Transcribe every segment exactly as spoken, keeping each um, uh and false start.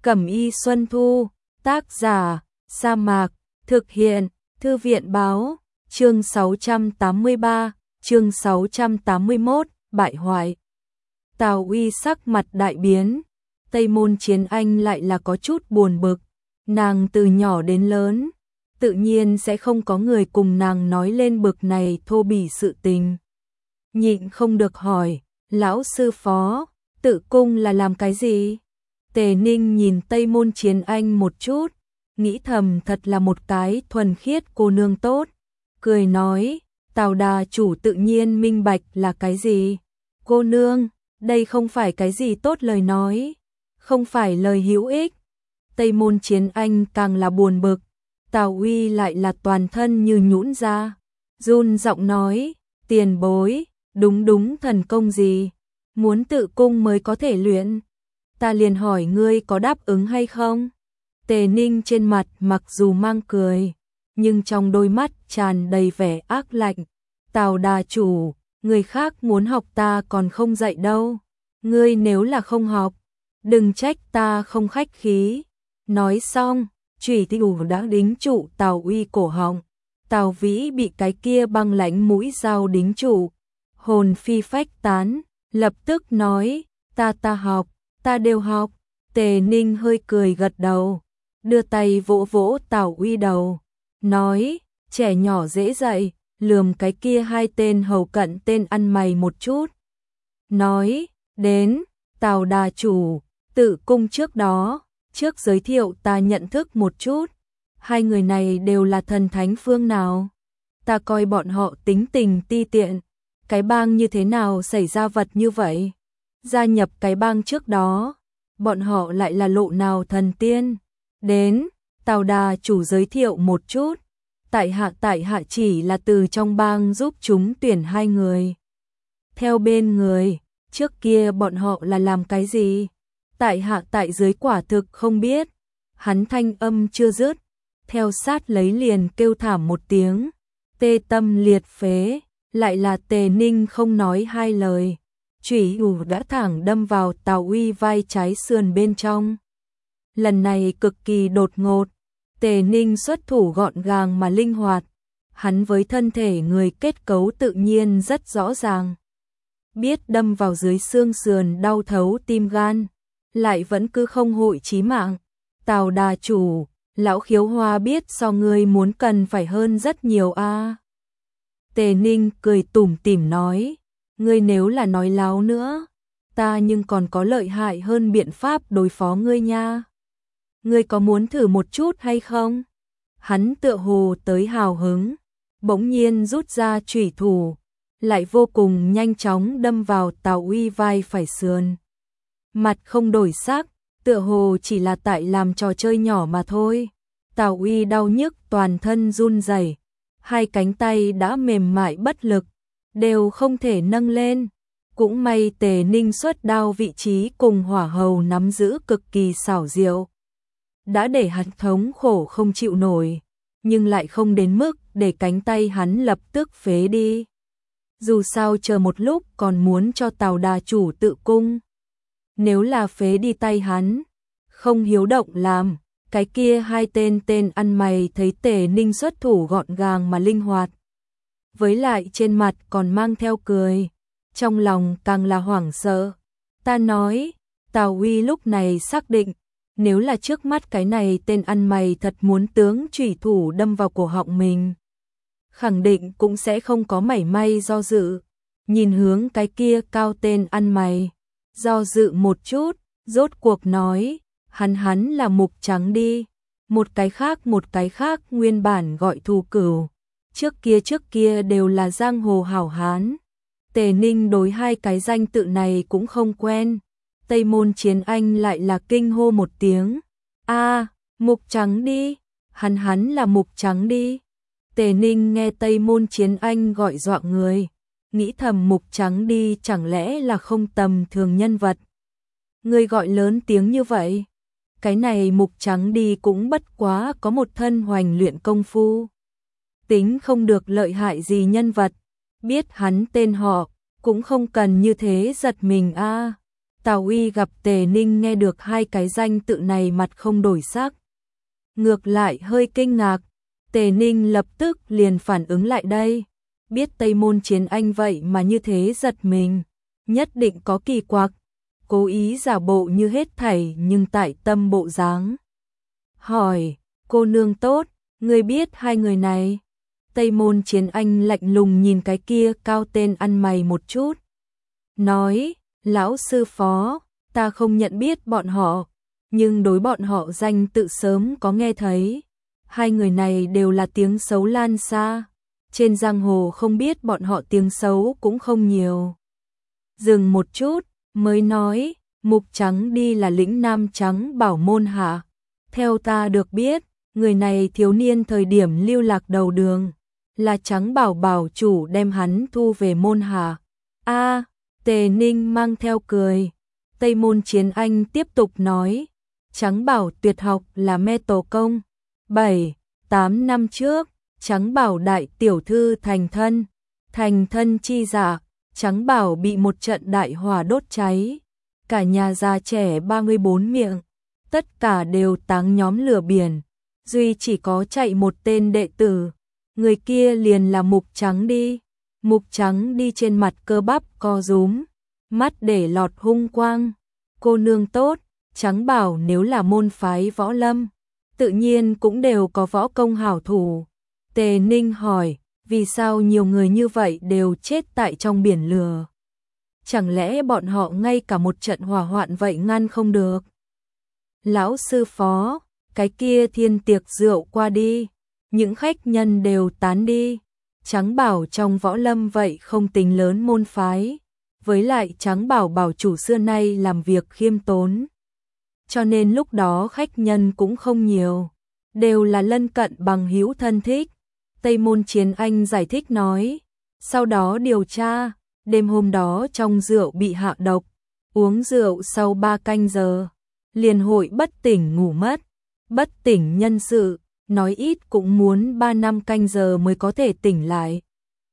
Cẩm y Xuân Thu, tác giả, Sa Mạc, thực hiện, Thư viện báo, chương sáu trăm tám mươi ba, chương sáu trăm tám mươi mốt, bại hoại. Tào Uy sắc mặt đại biến, Tây Môn Chiến Anh lại là có chút buồn bực, nàng từ nhỏ đến lớn, tự nhiên sẽ không có người cùng nàng nói lên bực này thô bỉ sự tình. Nhịn không được hỏi, lão sư phó, tự cung là làm cái gì? Tề Ninh nhìn Tây Môn Chiến Anh một chút, nghĩ thầm thật là một cái thuần khiết cô nương tốt, cười nói, Tào đà chủ tự nhiên minh bạch là cái gì. Cô nương, đây không phải cái gì tốt lời nói, không phải lời hữu ích. Tây Môn Chiến Anh càng là buồn bực, Tào Uy lại là toàn thân như nhũn ra, run giọng nói, tiền bối, đúng đúng thần công gì, muốn tự cung mới có thể luyện. Ta liền hỏi ngươi có đáp ứng hay không? Tề Ninh trên mặt mặc dù mang cười, nhưng trong đôi mắt tràn đầy vẻ ác lạnh. Tào đà chủ, người khác muốn học ta còn không dạy đâu. Ngươi nếu là không học, đừng trách ta không khách khí. Nói xong, chủy thủ đã đính trụ Tào Uy cổ họng. Tào Vĩ bị cái kia băng lãnh mũi dao đính trụ, hồn phi phách tán, lập tức nói, ta ta học, ta đều học. Tề Ninh hơi cười gật đầu, đưa tay vỗ vỗ Tào Uy đầu, nói, trẻ nhỏ dễ dạy, lườm cái kia hai tên hầu cận tên ăn mày một chút. Nói, đến, Tào đà chủ, tự cung trước đó, trước giới thiệu ta nhận thức một chút, hai người này đều là thần thánh phương nào? Ta coi bọn họ tính tình ti tiện, cái bang như thế nào xảy ra vật như vậy? Gia nhập cái bang trước đó, bọn họ lại là lộ nào thần tiên? Đến, Tào đà chủ giới thiệu một chút, tại hạ tại hạ chỉ là từ trong bang giúp chúng tuyển hai người. Theo bên người, trước kia bọn họ là làm cái gì? Tại hạ tại dưới quả thực không biết. Hắn thanh âm chưa dứt, theo sát lấy liền kêu thảm một tiếng, tê tâm liệt phế, lại là Tề Ninh không nói hai lời. Chủy thủ đã thẳng đâm vào Tào Uy vai trái sườn bên trong. Lần này cực kỳ đột ngột, Tề Ninh xuất thủ gọn gàng mà linh hoạt, hắn với thân thể người kết cấu tự nhiên rất rõ ràng. Biết đâm vào dưới xương sườn đau thấu tim gan, lại vẫn cứ không hội chí mạng. Tào đà chủ, lão khiếu hoa biết so ngươi muốn cần phải hơn rất nhiều a. À. Tề Ninh cười tủm tỉm nói, ngươi nếu là nói láo nữa, ta nhưng còn có lợi hại hơn biện pháp đối phó ngươi nha. Ngươi có muốn thử một chút hay không? Hắn tựa hồ tới hào hứng, bỗng nhiên rút ra chủy thủ, lại vô cùng nhanh chóng đâm vào Tào Uy vai phải sườn. Mặt không đổi sắc, tựa hồ chỉ là tại làm trò chơi nhỏ mà thôi. Tào Uy đau nhức toàn thân run rẩy, hai cánh tay đã mềm mại bất lực, đều không thể nâng lên. Cũng may Tề Ninh xuất đao vị trí cùng hỏa hầu nắm giữ cực kỳ xảo diệu, đã để hắn thống khổ không chịu nổi, nhưng lại không đến mức để cánh tay hắn lập tức phế đi. Dù sao chờ một lúc còn muốn cho Tào đà chủ tự cung. Nếu là phế đi tay hắn, không hiếu động làm, cái kia hai tên tên ăn mày thấy Tề Ninh xuất thủ gọn gàng mà linh hoạt, với lại trên mặt còn mang theo cười, trong lòng càng là hoảng sợ. Ta nói, Tào Uy lúc này xác định, nếu là trước mắt cái này tên ăn mày thật muốn tướng chủy thủ đâm vào cổ họng mình, khẳng định cũng sẽ không có mảy may do dự. Nhìn hướng cái kia cao tên ăn mày, do dự một chút, rốt cuộc nói, hắn hắn là Mục Trắng đi. Một cái khác một cái khác nguyên bản gọi Thù Cửu, trước kia trước kia đều là giang hồ hảo hán. Tề Ninh đối hai cái danh tự này cũng không quen. Tây Môn Chiến Anh lại là kinh hô một tiếng, a à, Mục Trắng đi, hắn hắn là Mục Trắng đi. Tề Ninh nghe Tây Môn Chiến Anh gọi dọa người, nghĩ thầm Mục Trắng đi chẳng lẽ là không tầm thường nhân vật. Người gọi lớn tiếng như vậy, cái này Mục Trắng đi cũng bất quá có một thân hoành luyện công phu, tính không được lợi hại gì nhân vật, biết hắn tên họ, cũng không cần như thế giật mình a. À. Tào Uy gặp Tề Ninh nghe được hai cái danh tự này mặt không đổi sắc. Ngược lại hơi kinh ngạc, Tề Ninh lập tức liền phản ứng lại đây. Biết Tây Môn Chiến Anh vậy mà như thế giật mình, nhất định có kỳ quặc, cố ý giả bộ như hết thảy nhưng tại tâm bộ dáng. Hỏi, cô nương tốt, ngươi biết hai người này? Tây Môn Chiến Anh lạnh lùng nhìn cái kia cao tên ăn mày một chút. Nói, lão sư phó, ta không nhận biết bọn họ, nhưng đối bọn họ danh tự sớm có nghe thấy. Hai người này đều là tiếng xấu lan xa, trên giang hồ không biết bọn họ tiếng xấu cũng không nhiều. Dừng một chút, mới nói, Mục Trắng đi là lĩnh Nam Trắng Bảo môn hạ. Theo ta được biết, người này thiếu niên thời điểm lưu lạc đầu đường, là Trắng Bảo bảo chủ đem hắn thu về môn hạ. A, Tề Ninh mang theo cười. Tây Môn Chiến Anh tiếp tục nói, Trắng Bảo tuyệt học là mê tổ công. bảy, tám năm trước, Trắng Bảo đại tiểu thư thành thân, thành thân chi dạ, Trắng Bảo bị một trận đại hỏa đốt cháy, cả nhà già trẻ ba mươi bốn miệng, tất cả đều táng nhóm lửa biển, duy chỉ có chạy một tên đệ tử, người kia liền là Mục Trắng đi. Mục Trắng đi trên mặt cơ bắp co rúm, mắt để lọt hung quang. Cô nương tốt, Trắng Bảo nếu là môn phái võ lâm, tự nhiên cũng đều có võ công hảo thủ. Tề Ninh hỏi, vì sao nhiều người như vậy đều chết tại trong biển lửa? Chẳng lẽ bọn họ ngay cả một trận hỏa hoạn vậy ngăn không được? Lão sư phó, cái kia thiên tiệc rượu qua đi, những khách nhân đều tán đi. Trắng Bảo trong võ lâm vậy không tính lớn môn phái, với lại Trắng Bảo bảo chủ xưa nay làm việc khiêm tốn, cho nên lúc đó khách nhân cũng không nhiều, đều là lân cận bằng hữu thân thích. Tây Môn Chiến Anh giải thích nói, sau đó điều tra, đêm hôm đó trong rượu bị hạ độc, uống rượu sau ba canh giờ, liền hội bất tỉnh ngủ mất, bất tỉnh nhân sự, nói ít cũng muốn ba năm canh giờ mới có thể tỉnh lại.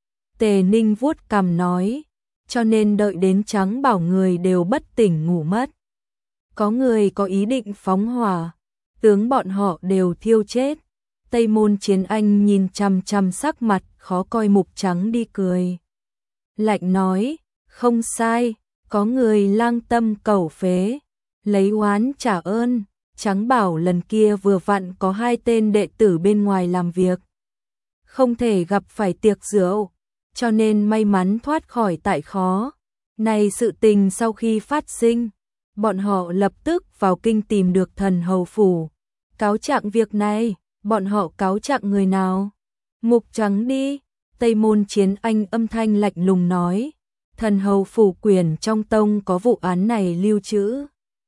Tề Ninh vuốt cằm nói, cho nên đợi đến Trắng Bảo người đều bất tỉnh ngủ mất. Có người có ý định phóng hỏa, tướng bọn họ đều thiêu chết. Tây Môn Chiến Anh nhìn chằm chằm sắc mặt khó coi Mục Trắng đi cười. Lạnh nói, không sai, có người lang tâm cầu phế, lấy oán trả ơn. Trắng Bảo lần kia vừa vặn có hai tên đệ tử bên ngoài làm việc, không thể gặp phải tiệc rượu, cho nên may mắn thoát khỏi tại khó. Này sự tình sau khi phát sinh, bọn họ lập tức vào kinh tìm được thần hầu phủ, cáo trạng việc này. Bọn họ cáo trạng người nào? Mục Trắng đi. Tây Môn Chiến Anh âm thanh lạnh lùng nói, thần hầu phủ quyền trong tông có vụ án này lưu trữ,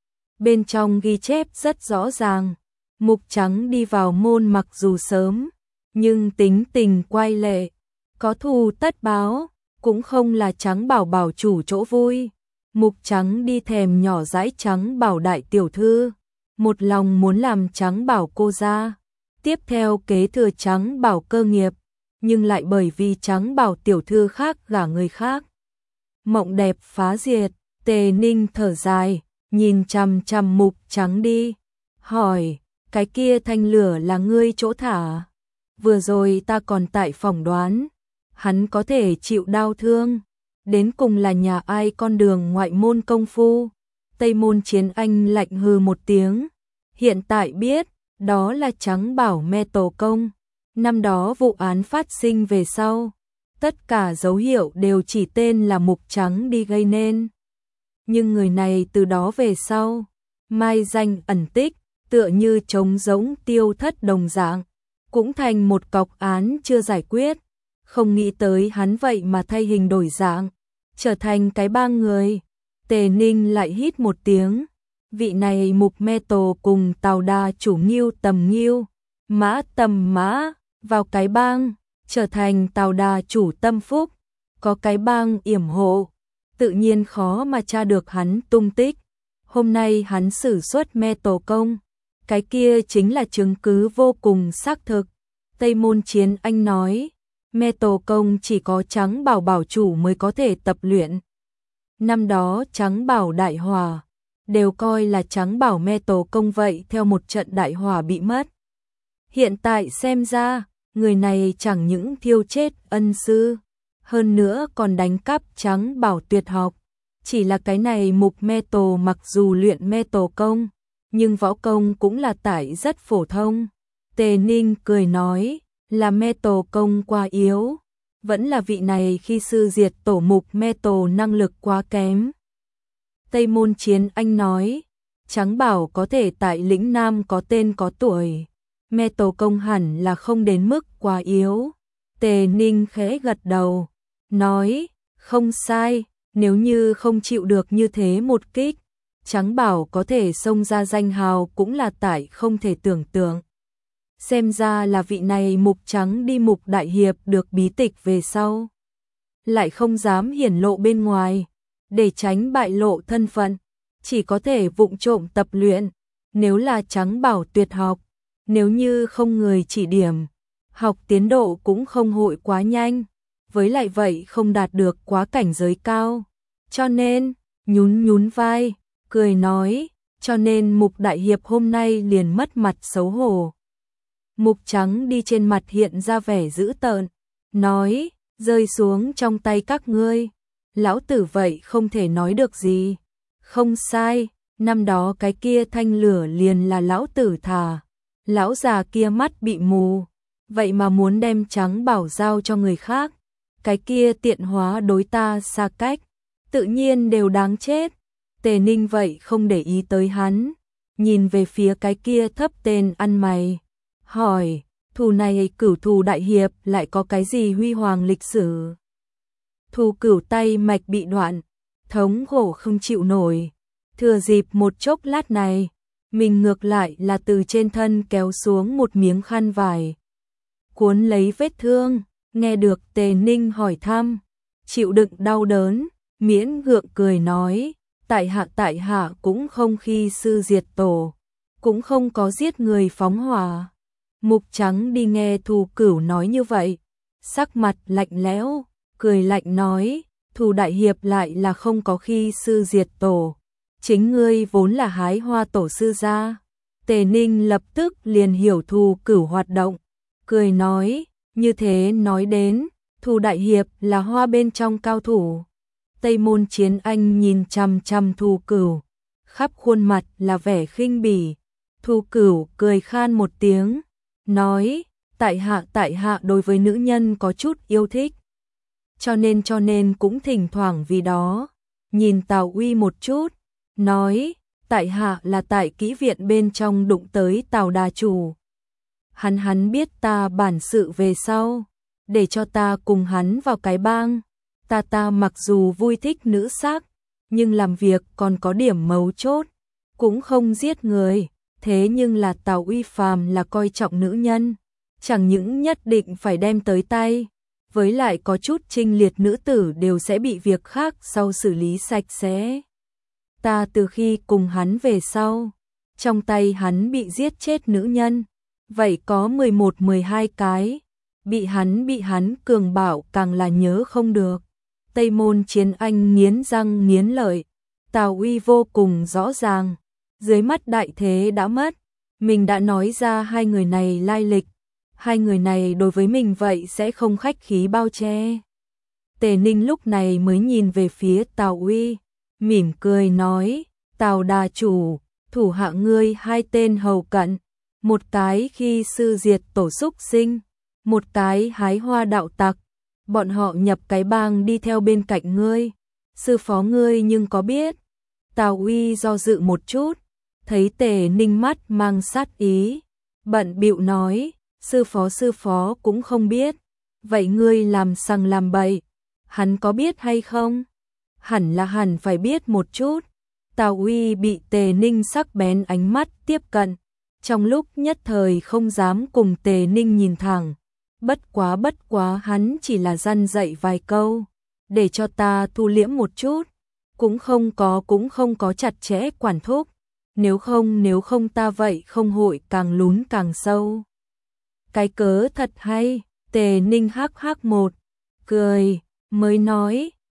bên trong ghi chép rất rõ ràng. Mục Trắng đi vào môn mặc dù sớm, nhưng tính tình quay lệ, có thù tất báo, cũng không là Trắng Bảo bảo chủ chỗ vui. Mục Trắng đi thèm nhỏ dãi Trắng Bảo đại tiểu thư, một lòng muốn làm Trắng Bảo cô gia, tiếp theo kế thừa Trắng Bảo cơ nghiệp, nhưng lại bởi vì Trắng Bảo tiểu thư khác gả người khác, mộng đẹp phá diệt. Tề Ninh thở dài, nhìn chằm chằm Mục Trắng đi, hỏi, cái kia thanh lửa là ngươi chỗ thả? Vừa rồi ta còn tại phỏng đoán, hắn có thể chịu đau thương, đến cùng là nhà ai con đường ngoại môn công phu. Tây Môn Chiến Anh lạnh hừ một tiếng, hiện tại biết, đó là Trắng Bảo mê tổ công. Năm đó vụ án phát sinh về sau, tất cả dấu hiệu đều chỉ tên là Mục Trắng đi gây nên. Nhưng người này từ đó về sau, mai danh ẩn tích, tựa như trống rỗng tiêu thất đồng dạng, cũng thành một cọc án chưa giải quyết. Không nghĩ tới hắn vậy mà thay hình đổi dạng, trở thành cái bang người. Tề Ninh lại hít một tiếng, vị này Mục mê tổ cùng Tào đa chủ Nghiêu Tầm Nghiêu, Mã Tầm Mã, vào cái bang, trở thành Tào đa chủ tâm phúc, có cái bang yểm hộ, tự nhiên khó mà tra được hắn tung tích. Hôm nay hắn sử xuất mê tổ công, cái kia chính là chứng cứ vô cùng xác thực. Tây Môn Chiến Anh nói, mê tổ công chỉ có Trắng Bảo bảo chủ mới có thể tập luyện. Năm đó Trắng Bảo đại hỏa, đều coi là Trắng Bảo me tổ công vậy theo một trận đại hỏa bị mất. Hiện tại xem ra, người này chẳng những thiêu chết ân sư, hơn nữa còn đánh cắp Trắng Bảo tuyệt học. Chỉ là cái này Mục me tổ mặc dù luyện me tổ công, nhưng võ công cũng là tải rất phổ thông. Tề Ninh cười nói, là me tổ công quá yếu, vẫn là vị này khi sư diệt tổ Mục me tổ năng lực quá kém. Tây Môn Chiến Anh nói, Trắng Bảo có thể tại lĩnh Nam có tên có tuổi, me tổ công hẳn là không đến mức quá yếu. Tề Ninh khẽ gật đầu, nói, không sai, nếu như không chịu được như thế một kích, Trắng Bảo có thể xông ra danh hào cũng là tại không thể tưởng tượng. Xem ra là vị này Mục Trắng đi Mục Đại Hiệp được bí tịch về sau, lại không dám hiển lộ bên ngoài, để tránh bại lộ thân phận, chỉ có thể vụng trộm tập luyện. Nếu là Trắng Bảo tuyệt học, nếu như không người chỉ điểm, học tiến độ cũng không hội quá nhanh, với lại vậy không đạt được quá cảnh giới cao. Cho nên, nhún nhún vai, cười nói, cho nên Mục Đại Hiệp hôm nay liền mất mặt xấu hổ. Mục Trắng đi trên mặt hiện ra vẻ dữ tợn, nói, rơi xuống trong tay các ngươi, lão tử vậy không thể nói được gì. Không sai, năm đó cái kia thanh lửa liền là lão tử thả, lão già kia mắt bị mù, vậy mà muốn đem Trắng Bảo giao cho người khác, cái kia tiện hóa đối ta xa cách, tự nhiên đều đáng chết. Tề Ninh vậy không để ý tới hắn, nhìn về phía cái kia thấp tên ăn mày, hỏi, thù này Cửu Thù đại hiệp lại có cái gì huy hoàng lịch sử? Thù Cửu tay mạch bị đoạn, thống khổ không chịu nổi, thừa dịp một chốc lát này, mình ngược lại là từ trên thân kéo xuống một miếng khăn vải, cuốn lấy vết thương. Nghe được Tề Ninh hỏi thăm, chịu đựng đau đớn, miễn gượng cười nói, tại hạ tại hạ cũng không khi sư diệt tổ, cũng không có giết người phóng hỏa. Mục Trắng đi nghe Thù Cửu nói như vậy, sắc mặt lạnh lẽo, cười lạnh nói, Thù đại hiệp lại là không có khi sư diệt tổ, chính ngươi vốn là hái hoa tổ sư gia. Tề Ninh lập tức liền hiểu Thù Cửu hoạt động, cười nói, như thế nói đến, Thù đại hiệp là hoa bên trong cao thủ. Tây Môn Chiến Anh nhìn chằm chằm Thù Cửu, khắp khuôn mặt là vẻ khinh bỉ. Thù Cửu cười khan một tiếng, nói, tại hạ tại hạ đối với nữ nhân có chút yêu thích, cho nên cho nên cũng thỉnh thoảng vì đó, nhìn Tào Uy một chút, nói, tại hạ là tại kỹ viện bên trong đụng tới Tào đà chủ. Hắn hắn biết ta bản sự về sau, để cho ta cùng hắn vào cái bang. Ta ta mặc dù vui thích nữ sắc, nhưng làm việc còn có điểm mấu chốt, cũng không giết người. Thế nhưng là Tào Uy phàm là coi trọng nữ nhân, chẳng những nhất định phải đem tới tay, với lại có chút trinh liệt nữ tử đều sẽ bị việc khác sau xử lý sạch sẽ. Ta từ khi cùng hắn về sau, trong tay hắn bị giết chết nữ nhân, vậy có mười một mười hai cái, bị hắn bị hắn cường bạo càng là nhớ không được. Tây Môn Chiến Anh nghiến răng nghiến lợi, Tào Uy vô cùng rõ ràng, dưới mắt đại thế đã mất, mình đã nói ra hai người này lai lịch, hai người này đối với mình vậy sẽ không khách khí bao che. Tề Ninh lúc này mới nhìn về phía Tào Uy, mỉm cười nói, Tào đà chủ, thủ hạ ngươi hai tên hầu cận, một cái khi sư diệt tổ xúc sinh, một cái hái hoa đạo tặc, bọn họ nhập cái bang đi theo bên cạnh ngươi, sư phó ngươi nhưng có biết? Tào Uy do dự một chút, thấy Tề Ninh mắt mang sát ý, bận bịu nói, sư phó sư phó cũng không biết, vậy ngươi làm sằng làm bậy, hắn có biết hay không? Hẳn là hẳn phải biết một chút. Tào Uy bị Tề Ninh sắc bén ánh mắt tiếp cận, trong lúc nhất thời không dám cùng Tề Ninh nhìn thẳng, bất quá bất quá hắn chỉ là răn dạy vài câu, để cho ta thu liễm một chút, cũng không có cũng không có chặt chẽ quản thúc, nếu không nếu không ta vậy không hội càng lún càng sâu. Cái cớ thật hay. Tề Ninh hắc hắc một cười, mới nói,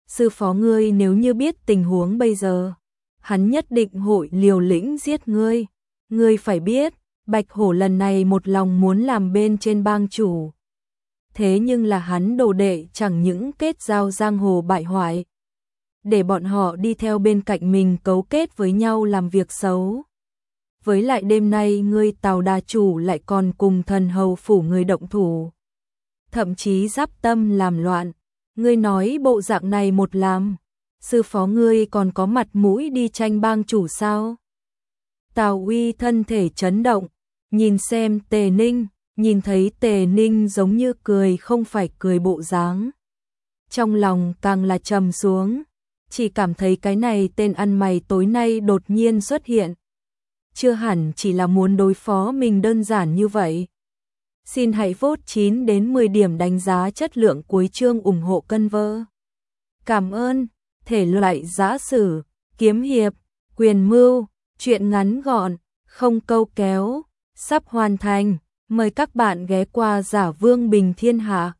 sư phó ngươi nếu như biết tình huống bây giờ, hắn nhất định hội liều lĩnh giết ngươi. Ngươi phải biết, Bạch Hổ lần này một lòng muốn làm bên trên bang chủ. Thế nhưng là hắn đồ đệ chẳng những kết giao giang hồ bại hoại, để bọn họ đi theo bên cạnh mình cấu kết với nhau làm việc xấu. Với lại đêm nay ngươi Tào đà chủ lại còn cùng thần hầu phủ người động thủ, thậm chí giáp tâm làm loạn. Ngươi nói bộ dạng này một làm, sư phó ngươi còn có mặt mũi đi tranh bang chủ sao? Tào Uy thân thể chấn động, nhìn xem Tề Ninh, nhìn thấy Tề Ninh giống như cười không phải cười bộ dáng. Trong lòng càng là trầm xuống, chỉ cảm thấy cái này tên ăn mày tối nay đột nhiên xuất hiện. Chưa hẳn chỉ là muốn đối phó mình đơn giản như vậy. Xin hãy vote chín đến mười điểm đánh giá chất lượng cuối chương ủng hộ cân vơ. Cảm ơn. Thể loại giã sử, kiếm hiệp, quyền mưu, truyện ngắn gọn, không câu kéo, sắp hoàn thành. Mời các bạn ghé qua Giả Vương Bình Thiên Hạ.